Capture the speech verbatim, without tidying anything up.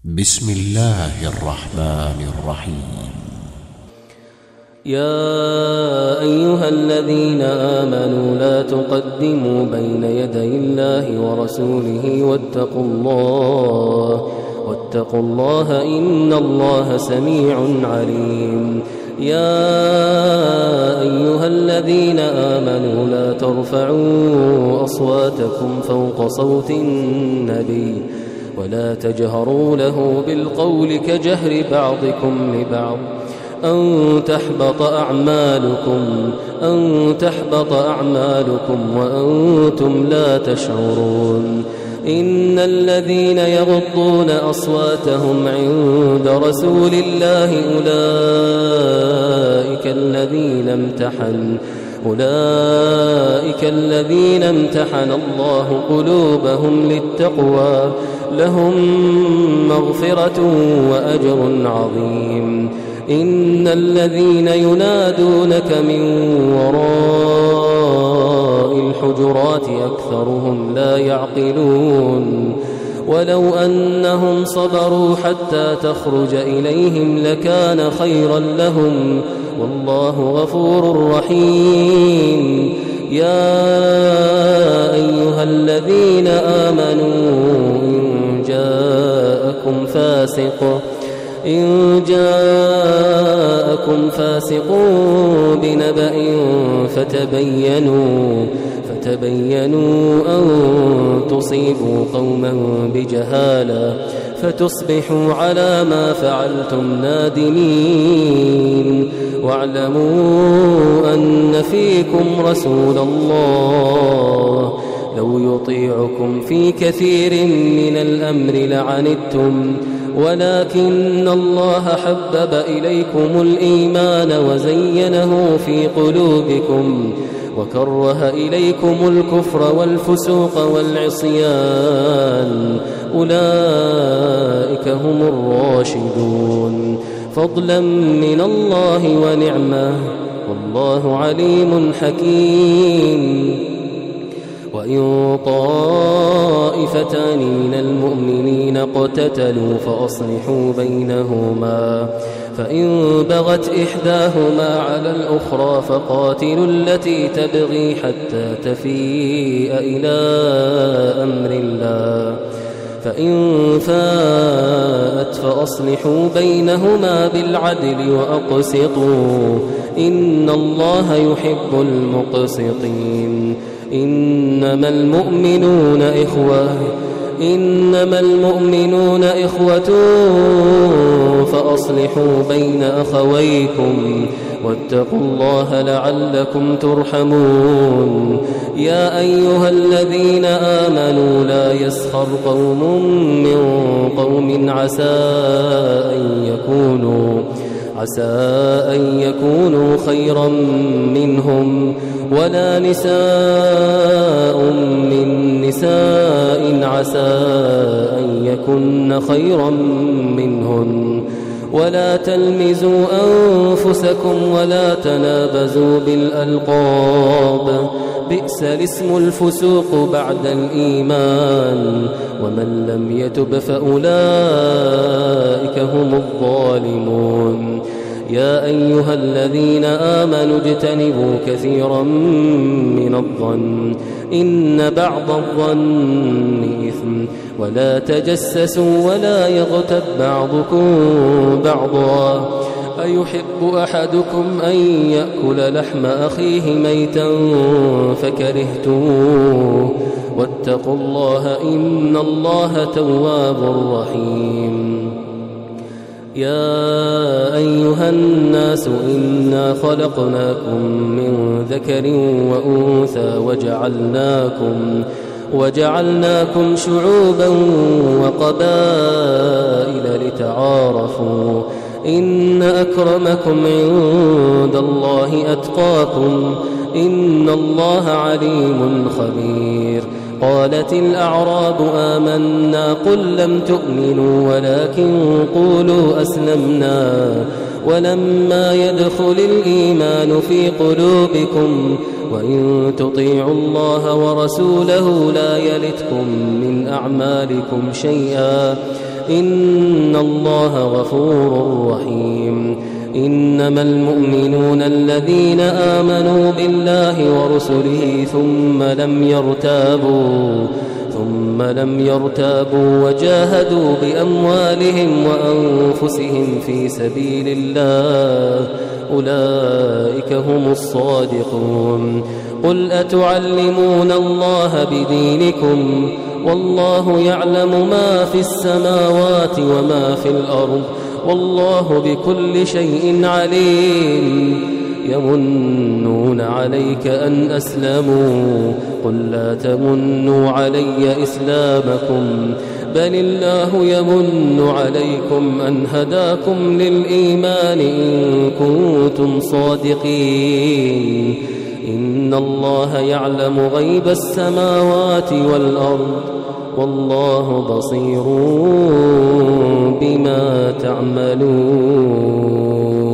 بسم الله الرحمن الرحيم. يا أيها الذين آمنوا لا تقدموا بين يدي الله ورسوله واتقوا الله واتقوا الله إن الله سميع عليم. يا أيها الذين آمنوا لا ترفعوا أصواتكم فوق صوت النبي ولا تجهروا له بالقول كجهر بعضكم لبعض أن تحبط أعمالكم أن تحبط أعمالكم وأنتم لا تشعرون. إن الذين يغضون أصواتهم عند رسول الله أولئك الذين امتحن أولئك الذين امتحن الله قلوبهم للتقوى لهم مغفرة وأجر عظيم. إن الذين ينادونك من وراء الحجرات أكثرهم لا يعقلون. ولو أنهم صبروا حتى تخرج إليهم لكان خيرا لهم والله غفور رحيم. يا أيها الذين آمنوا إن جاءكم فاسق إن جاءكم فاسق بنبأ فتبينوا فتبينوا أن تصيبوا قوما بجهالة فتصبحوا على ما فعلتم نادمين. واعلموا أن فيكم رسول الله لو يطيعكم في كثير من الأمر لعنتم ولكن الله حبب إليكم الإيمان وزينه في قلوبكم وكره إليكم الكفر والفسوق والعصيان أولئك هم الراشدون فضلا من الله ونعمة والله عليم حكيم. وإن طائفتان من المؤمنين اقتتلوا فأصلحوا بينهما فإن بغت إحداهما على الأخرى فقاتلوا التي تبغي حتى تفيء إلى أمر الله فإن فاءت فأصلحوا بينهما بالعدل وأقسطوا إن الله يحب المقسطين. إنما المؤمنون إخوة إنما المؤمنون إخوة فأصلحوا بين أخويكم واتقوا الله لعلكم ترحمون. يا أيها الذين آمنوا لا يسخر قوم من قوم عسى أن يكونوا عسى أن يكونوا خيرا منهم ولا نساء من نساء عسى أن يكن خيرا منهن ولا تلمزوا أنفسكم ولا تنابزوا بالألقاب بئس الاسم الفسوق بعد الإيمان ومن لم يتب فأولئك هم الظالمون. يا أيها الذين آمنوا اجتنبوا كثيرا من الظن إن بعض الظن إثم ولا تجسسوا ولا يغتب بعضكم بعضا أيحب أحدكم أن يأكل لحم أخيه ميتا فكرهتموه واتقوا الله إن الله تواب رحيم. يا أيها الناس إنا خلقناكم من ذكر وأنثى وجعلناكم وجعلناكم شعوبا وقبائل لتعارفوا إن أكرمكم عند الله أتقاكم إن الله عليم خبير. قالت الأعراب آمنا قل لم تؤمنوا ولكن قولوا أسلمنا ولما يدخل الإيمان في قلوبكم وإن تطيعوا الله ورسوله لا يلتكم من أعمالكم شيئا إن الله غفور رحيم إنما المؤمنون الذين آمنوا بالله ورسله ثم لم يرتابوا ثم لم يرتابوا وجاهدوا بأموالهم وأنفسهم في سبيل الله أولئك هم الصادقون قل أتعلمون الله بدينكم والله يعلم ما في السماوات وما في الأرض والله بكل شيء عليم يمنون عليك أن أسلموا قل لا تمنوا علي إسلامكم بل الله يمن عليكم أن هداكم للإيمان إن كنتم صادقين إن الله يعلم غيب السماوات والأرض والله بصير بما تعملون.